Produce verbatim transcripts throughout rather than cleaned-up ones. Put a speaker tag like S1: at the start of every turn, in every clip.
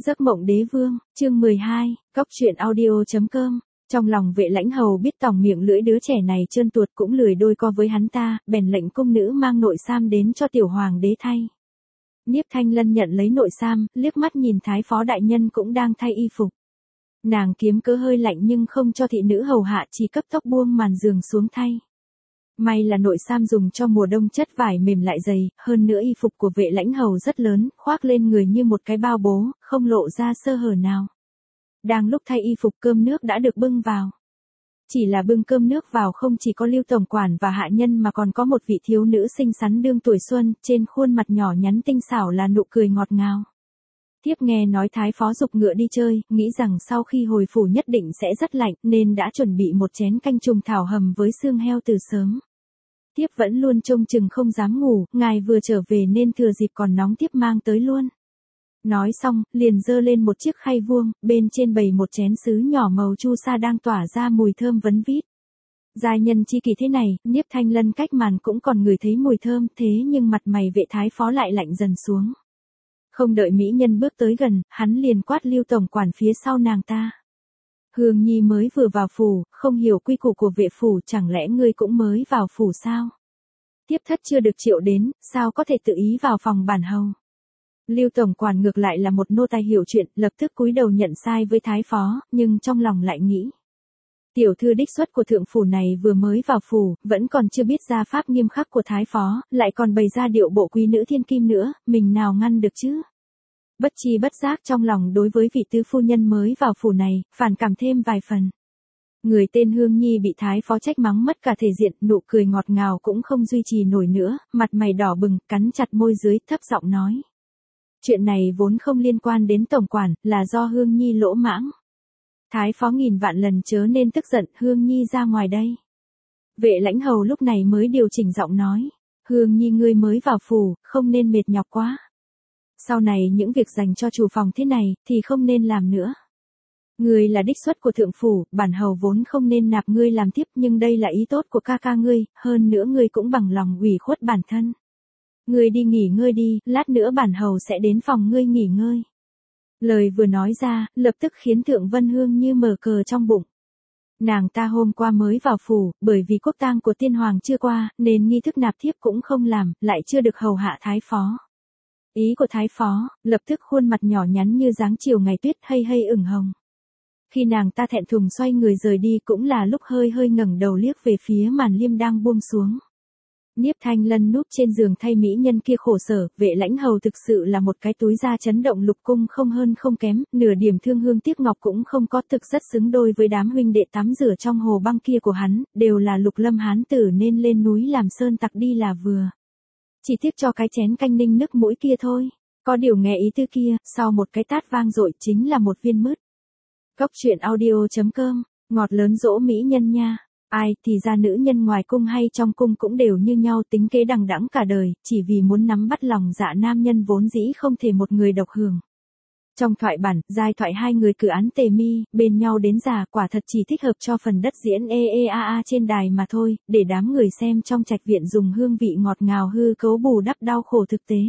S1: Giấc mộng đế vương, chương mười hai, cóc truyện audio chấm com. Trong lòng Vệ Lãnh Hầu biết tòng miệng lưỡi đứa trẻ này trơn tuột cũng lười đôi co với hắn ta, bèn lệnh cung nữ mang nội sam đến cho tiểu hoàng đế thay. Niếp Thanh Lân nhận lấy nội sam, liếc mắt nhìn thái phó đại nhân cũng đang thay y phục. Nàng kiếm cớ hơi lạnh nhưng không cho thị nữ hầu hạ, chỉ cấp tốc buông màn giường xuống thay. May là nội sam dùng cho mùa đông chất vải mềm lại dày, hơn nữa y phục của Vệ Lãnh Hầu rất lớn, khoác lên người như một cái bao bố, không lộ ra sơ hở nào. Đang lúc thay y phục, cơm nước đã được bưng vào. Chỉ là bưng cơm nước vào không chỉ có Lưu tổng quản và hạ nhân mà còn có một vị thiếu nữ xinh xắn đương tuổi xuân, trên khuôn mặt nhỏ nhắn tinh xảo là nụ cười ngọt ngào. Tiếp nghe nói thái phó giục ngựa đi chơi, nghĩ rằng sau khi hồi phủ nhất định sẽ rất lạnh nên đã chuẩn bị một chén canh trùng thảo hầm với xương heo từ sớm. Tiếp vẫn luôn trông chừng không dám ngủ, ngài vừa trở về nên thừa dịp còn nóng tiếp mang tới luôn. Nói xong, liền dơ lên một chiếc khay vuông, bên trên bày một chén sứ nhỏ màu chu sa đang tỏa ra mùi thơm vấn vít. Giai nhân chi kỳ thế này, Niếp Thanh Lân cách màn cũng còn ngửi thấy mùi thơm, thế nhưng mặt mày Vệ thái phó lại lạnh dần xuống. Không đợi mỹ nhân bước tới gần, hắn liền quát Lưu tổng quản phía sau nàng ta. Hương Nhi mới vừa vào phủ, không hiểu quy củ của vệ phủ, chẳng lẽ ngươi cũng mới vào phủ sao? Tiếp thất chưa được triệu đến, sao có thể tự ý vào phòng bản hầu? Lưu tổng quản ngược lại là một nô tài hiểu chuyện, lập tức cúi đầu nhận sai với thái phó, nhưng trong lòng lại nghĩ. Tiểu thư đích xuất của thượng phủ này vừa mới vào phủ, vẫn còn chưa biết gia pháp nghiêm khắc của thái phó, lại còn bày ra điệu bộ quý nữ thiên kim nữa, mình nào ngăn được chứ? Bất chi bất giác trong lòng đối với vị tứ phu nhân mới vào phủ này, phản cảm thêm vài phần. Người tên Hương Nhi bị thái phó trách mắng mất cả thể diện, nụ cười ngọt ngào cũng không duy trì nổi nữa, mặt mày đỏ bừng, cắn chặt môi dưới, thấp giọng nói. Chuyện này vốn không liên quan đến tổng quản, là do Hương Nhi lỗ mãng. Thái phó nghìn vạn lần chớ nên tức giận, Hương Nhi ra ngoài đây. Vệ Lãnh Hầu lúc này mới điều chỉnh giọng nói. Hương Nhi ngươi mới vào phủ, không nên mệt nhọc quá. Sau này những việc dành cho chủ phòng thế này, thì không nên làm nữa. Ngươi là đích xuất của thượng phủ, bản hầu vốn không nên nạp ngươi làm tiếp, nhưng đây là ý tốt của ca ca ngươi, hơn nữa ngươi cũng bằng lòng ủy khuất bản thân. Ngươi đi nghỉ ngơi đi, lát nữa bản hầu sẽ đến phòng ngươi nghỉ ngơi. Lời vừa nói ra, lập tức khiến Thượng Vân Hương như mở cờ trong bụng. Nàng ta hôm qua mới vào phủ, bởi vì quốc tang của tiên hoàng chưa qua, nên nghi thức nạp thiếp cũng không làm, lại chưa được hầu hạ thái phó. Ý của thái phó, lập tức khuôn mặt nhỏ nhắn như dáng chiều ngày tuyết hay hay ửng hồng. Khi nàng ta thẹn thùng xoay người rời đi cũng là lúc hơi hơi ngẩng đầu liếc về phía màn liêm đang buông xuống. Niếp Thanh Lân núp trên giường thay mỹ nhân kia khổ sở, Vệ Lãnh Hầu thực sự là một cái túi da chấn động lục cung không hơn không kém, nửa điểm thương hương tiếc ngọc cũng không có, thực rất xứng đôi với đám huynh đệ tắm rửa trong hồ băng kia của hắn, đều là lục lâm hán tử nên lên núi làm sơn tặc đi là vừa. Chỉ tiếc cho cái chén canh ninh nước mũi kia thôi. Có điều nghe ý tư kia, sau một cái tát vang dội chính là một viên mứt. Cóc truyện audio chấm com, ngọt lớn dỗ mỹ nhân nha. Ai thì ra nữ nhân ngoài cung hay trong cung cũng đều như nhau, tính kế đằng đẵng cả đời, chỉ vì muốn nắm bắt lòng dạ nam nhân vốn dĩ không thể một người độc hưởng. Trong thoại bản, giai thoại hai người cử án tề mi, bên nhau đến già, quả thật chỉ thích hợp cho phần đất diễn e e a a trên đài mà thôi, để đám người xem trong trạch viện dùng hương vị ngọt ngào hư cấu bù đắp đau khổ thực tế.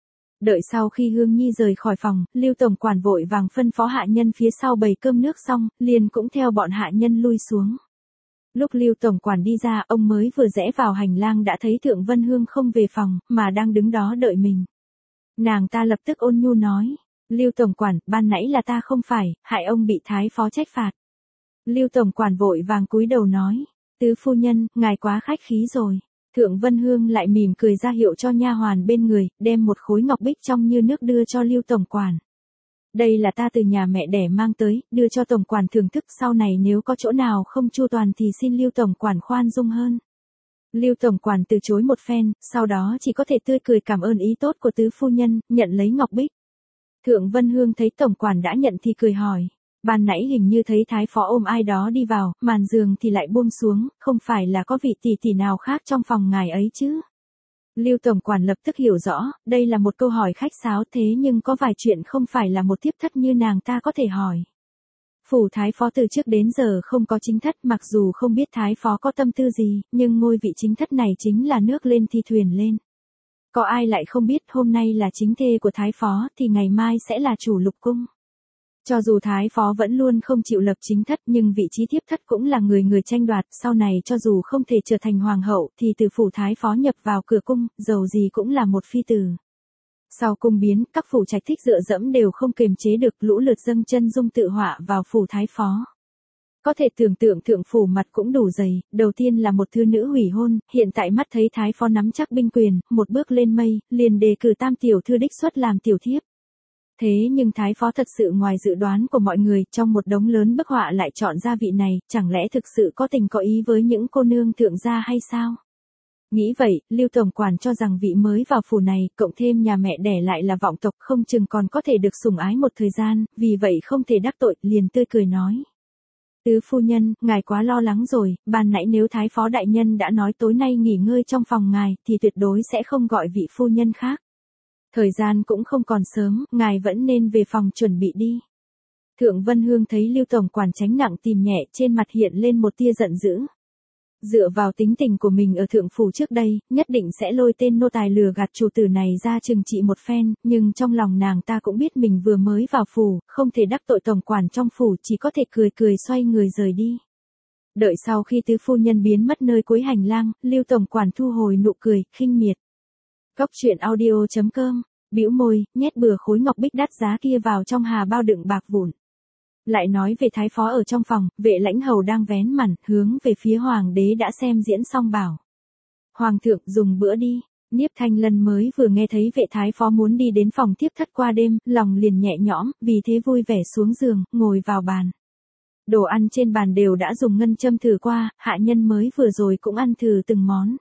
S1: Đợi sau khi Hương Nhi rời khỏi phòng, Lưu tổng quản vội vàng phân phó hạ nhân phía sau bày cơm nước xong, liền cũng theo bọn hạ nhân lui xuống. Lúc Lưu tổng quản đi ra, ông mới vừa rẽ vào hành lang đã thấy Thượng Vân Hương không về phòng, mà đang đứng đó đợi mình. Nàng ta lập tức ôn nhu nói. Lưu tổng quản, ban nãy là ta không phải, hại ông bị thái phó trách phạt. Lưu tổng quản vội vàng cúi đầu nói. Tứ phu nhân, ngài quá khách khí rồi. Thượng Vân Hương lại mỉm cười ra hiệu cho nha hoàn bên người, đem một khối ngọc bích trong như nước đưa cho Lưu tổng quản. Đây là ta từ nhà mẹ đẻ mang tới, đưa cho tổng quản thưởng thức, sau này nếu có chỗ nào không chu toàn thì xin Lưu tổng quản khoan dung hơn. Lưu tổng quản từ chối một phen, sau đó chỉ có thể tươi cười cảm ơn ý tốt của tứ phu nhân, nhận lấy ngọc bích. Thượng Vân Hương thấy tổng quản đã nhận thì cười hỏi. Ban nãy hình như thấy thái phó ôm ai đó đi vào, màn giường thì lại buông xuống, không phải là có vị tỷ tỷ nào khác trong phòng ngài ấy chứ? Lưu tổng quản lập tức hiểu rõ, đây là một câu hỏi khách sáo, thế nhưng có vài chuyện không phải là một tiếp thất như nàng ta có thể hỏi. Phủ thái phó từ trước đến giờ không có chính thất, mặc dù không biết thái phó có tâm tư gì, nhưng ngôi vị chính thất này chính là nước lên thì thuyền lên. Có ai lại không biết hôm nay là chính thê của thái phó thì ngày mai sẽ là chủ lục cung. Cho dù thái phó vẫn luôn không chịu lập chính thất nhưng vị trí thiếp thất cũng là người người tranh đoạt, sau này cho dù không thể trở thành hoàng hậu thì từ phủ thái phó nhập vào cửa cung, dầu gì cũng là một phi tử. Sau cung biến, các phủ trạch thích dựa dẫm đều không kiềm chế được, lũ lượt dâng chân dung tự họa vào phủ thái phó. Có thể tưởng tượng thượng phủ mặt cũng đủ dày, đầu tiên là một thư nữ hủy hôn, hiện tại mắt thấy thái phó nắm chắc binh quyền, một bước lên mây, liền đề cử tam tiểu thư đích xuất làm tiểu thiếp. Thế nhưng thái phó thật sự ngoài dự đoán của mọi người, trong một đống lớn bức họa lại chọn ra vị này, chẳng lẽ thực sự có tình có ý với những cô nương thượng gia hay sao? Nghĩ vậy, Lưu tổng quản cho rằng vị mới vào phủ này, cộng thêm nhà mẹ đẻ lại là vọng tộc, không chừng còn có thể được sủng ái một thời gian, vì vậy không thể đắc tội, liền tươi cười nói. Tứ phu nhân, ngài quá lo lắng rồi, ban nãy nếu thái phó đại nhân đã nói tối nay nghỉ ngơi trong phòng ngài, thì tuyệt đối sẽ không gọi vị phu nhân khác. Thời gian cũng không còn sớm, ngài vẫn nên về phòng chuẩn bị đi. Thượng Vân Hương thấy Lưu tổng quản tránh nặng tìm nhẹ, trên mặt hiện lên một tia giận dữ. Dựa vào tính tình của mình ở thượng phủ trước đây, nhất định sẽ lôi tên nô tài lừa gạt chủ tử này ra trừng trị một phen, nhưng trong lòng nàng ta cũng biết mình vừa mới vào phủ, không thể đắc tội tổng quản trong phủ, chỉ có thể cười cười xoay người rời đi. Đợi sau khi tứ phu nhân biến mất nơi cuối hành lang, Lưu tổng quản thu hồi nụ cười, khinh miệt. Cóc truyện audio chấm com, bĩu môi, nhét bừa khối ngọc bích đắt giá kia vào trong hà bao đựng bạc vụn. Lại nói về thái phó ở trong phòng, vệ lãnh hầu đang vén màn, hướng về phía hoàng đế đã xem diễn xong bảo. Hoàng thượng dùng bữa đi, Niếp Thanh Lân mới vừa nghe thấy vệ thái phó muốn đi đến phòng tiếp thất qua đêm, lòng liền nhẹ nhõm, vì thế vui vẻ xuống giường, ngồi vào bàn. Đồ ăn trên bàn đều đã dùng ngân châm thử qua, hạ nhân mới vừa rồi cũng ăn thử từng món.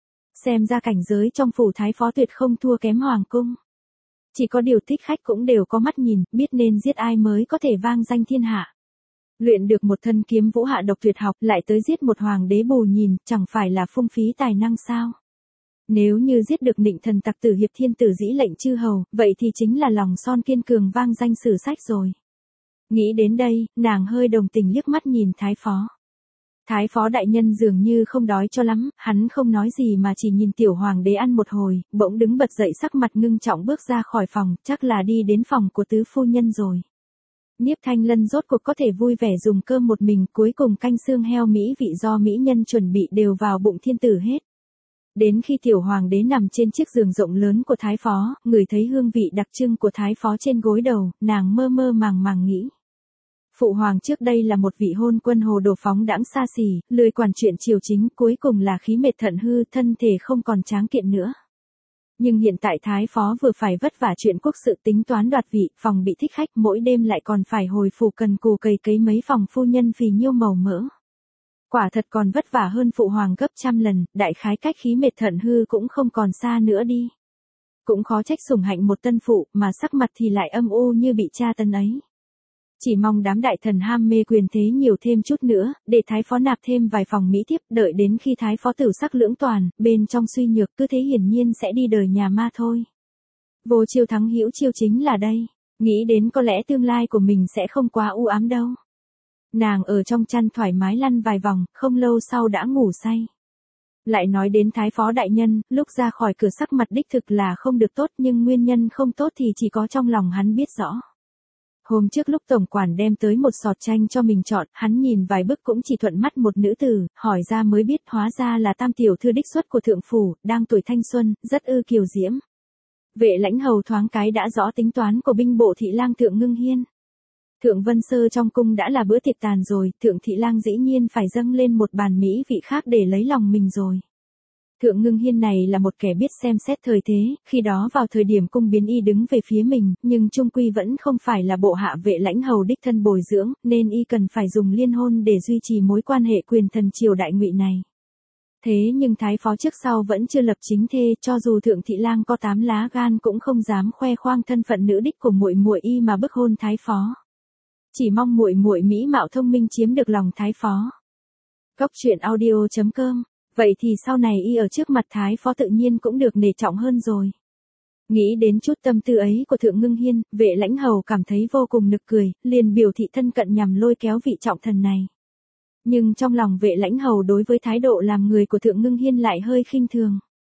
S1: Xem ra cảnh giới trong phủ thái phó tuyệt không thua kém hoàng cung. Chỉ có điều thích khách cũng đều có mắt nhìn, biết nên giết ai mới có thể vang danh thiên hạ. Luyện được một thân kiếm vũ hạ độc tuyệt học lại tới giết một hoàng đế bù nhìn, chẳng phải là phung phí tài năng sao? Nếu như giết được Nịnh thần tặc tử hiệp thiên tử dĩ lệnh chư hầu, vậy thì chính là lòng son kiên cường vang danh sử sách rồi. Nghĩ đến đây, nàng hơi đồng tình liếc mắt nhìn thái phó. Thái phó đại nhân dường như không đói cho lắm, hắn không nói gì mà chỉ nhìn tiểu hoàng đế ăn một hồi, bỗng đứng bật dậy sắc mặt ngưng trọng bước ra khỏi phòng, chắc là đi đến phòng của tứ phu nhân rồi. Niếp Thanh Lân rốt cuộc có thể vui vẻ dùng cơm một mình, cuối cùng canh xương heo mỹ vị do mỹ nhân chuẩn bị đều vào bụng thiên tử hết. Đến khi tiểu hoàng đế nằm trên chiếc giường rộng lớn của thái phó, ngửi thấy hương vị đặc trưng của thái phó trên gối đầu, nàng mơ mơ màng màng nghĩ. Phụ hoàng trước đây là một vị hôn quân hồ đồ phóng đãng xa xỉ, lười quản chuyện triều chính, cuối cùng là khí mệt thận hư, thân thể không còn tráng kiện nữa. Nhưng hiện tại thái phó vừa phải vất vả chuyện quốc sự tính toán đoạt vị, phòng bị thích khách, mỗi đêm lại còn phải hồi phủ cần cù cày cấy mấy phòng phu nhân vì nhiêu màu mỡ. Quả thật còn vất vả hơn phụ hoàng gấp trăm lần, đại khái cách khí mệt thận hư cũng không còn xa nữa đi. Cũng khó trách sủng hạnh một tân phụ, mà sắc mặt thì lại âm u như bị tra tấn ấy. Chỉ mong đám đại thần ham mê quyền thế nhiều thêm chút nữa, để thái phó nạp thêm vài phòng mỹ thiếp, đợi đến khi thái phó tử sắc lưỡng toàn, bên trong suy nhược, cứ thế hiển nhiên sẽ đi đời nhà ma thôi. Vô chiêu thắng hữu chiêu chính là đây, nghĩ đến có lẽ tương lai của mình sẽ không quá u ám đâu. Nàng ở trong chăn thoải mái lăn vài vòng, không lâu sau đã ngủ say. Lại nói đến thái phó đại nhân, lúc ra khỏi cửa sắc mặt đích thực là không được tốt, nhưng nguyên nhân không tốt thì chỉ có trong lòng hắn biết rõ. Hôm trước lúc tổng quản đem tới một sọt tranh cho mình chọn, hắn nhìn vài bức cũng chỉ thuận mắt một nữ tử, hỏi ra mới biết hóa ra là tam tiểu thư đích xuất của thượng phủ, đang tuổi thanh xuân, rất ư kiều diễm. Vệ lãnh hầu thoáng cái đã rõ tính toán của binh bộ thị lang thượng Ngưng Hiên. Thượng Vân Sơ trong cung đã là bữa tiệc tàn rồi, thượng thị lang dĩ nhiên phải dâng lên một bàn mỹ vị khác để lấy lòng mình rồi. Thượng Ngưng Hiên này là một kẻ biết xem xét thời thế, khi đó vào thời điểm cung biến y đứng về phía mình, nhưng trung quy vẫn không phải là bộ hạ vệ lãnh hầu đích thân bồi dưỡng, nên y cần phải dùng liên hôn để duy trì mối quan hệ quyền thần triều đại ngụy này. Thế nhưng thái phó trước sau vẫn chưa lập chính thê, cho dù thượng thị lang có tám lá gan cũng không dám khoe khoang thân phận nữ đích của muội muội y mà bức hôn thái phó. Chỉ mong muội muội mỹ mạo thông minh chiếm được lòng thái phó. Cóc truyện audio chấm com. Vậy thì sau này y ở trước mặt thái phó tự nhiên cũng được nể trọng hơn rồi. Nghĩ đến chút tâm tư ấy của thượng Ngưng Hiên, vệ lãnh hầu cảm thấy vô cùng nực cười, liền biểu thị thân cận nhằm lôi kéo vị trọng thần này. Nhưng trong lòng vệ lãnh hầu đối với thái độ làm người của thượng Ngưng Hiên lại hơi khinh thường.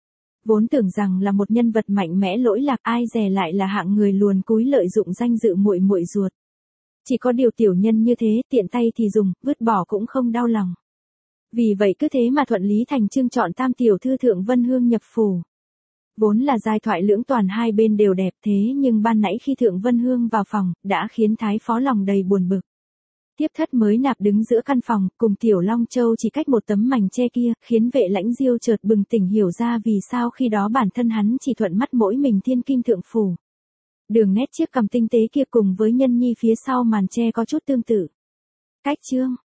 S1: Vốn tưởng rằng là một nhân vật mạnh mẽ lỗi lạc, ai dè lại là hạng người luồn cúi lợi dụng danh dự muội muội ruột. Chỉ có điều tiểu nhân như thế, tiện tay thì dùng, vứt bỏ cũng không đau lòng. Vì vậy cứ thế mà thuận lý thành chương chọn tam tiểu thư Thượng Vân Hương nhập phủ. Vốn là giai thoại lưỡng toàn hai bên đều đẹp thế nhưng ban nãy khi Thượng Vân Hương vào phòng, đã khiến Thái Phó lòng đầy buồn bực. Tiếp thất mới nạp đứng giữa căn phòng, cùng Tiểu Long Châu chỉ cách một tấm mành che kia, khiến vệ lãnh diêu chợt bừng tỉnh hiểu ra vì sao khi đó bản thân hắn chỉ thuận mắt mỗi mình thiên kim thượng phủ. Đường nét chiếc cằm tinh tế kia cùng với nhân nhi phía sau màn che có chút tương tự. Cách chương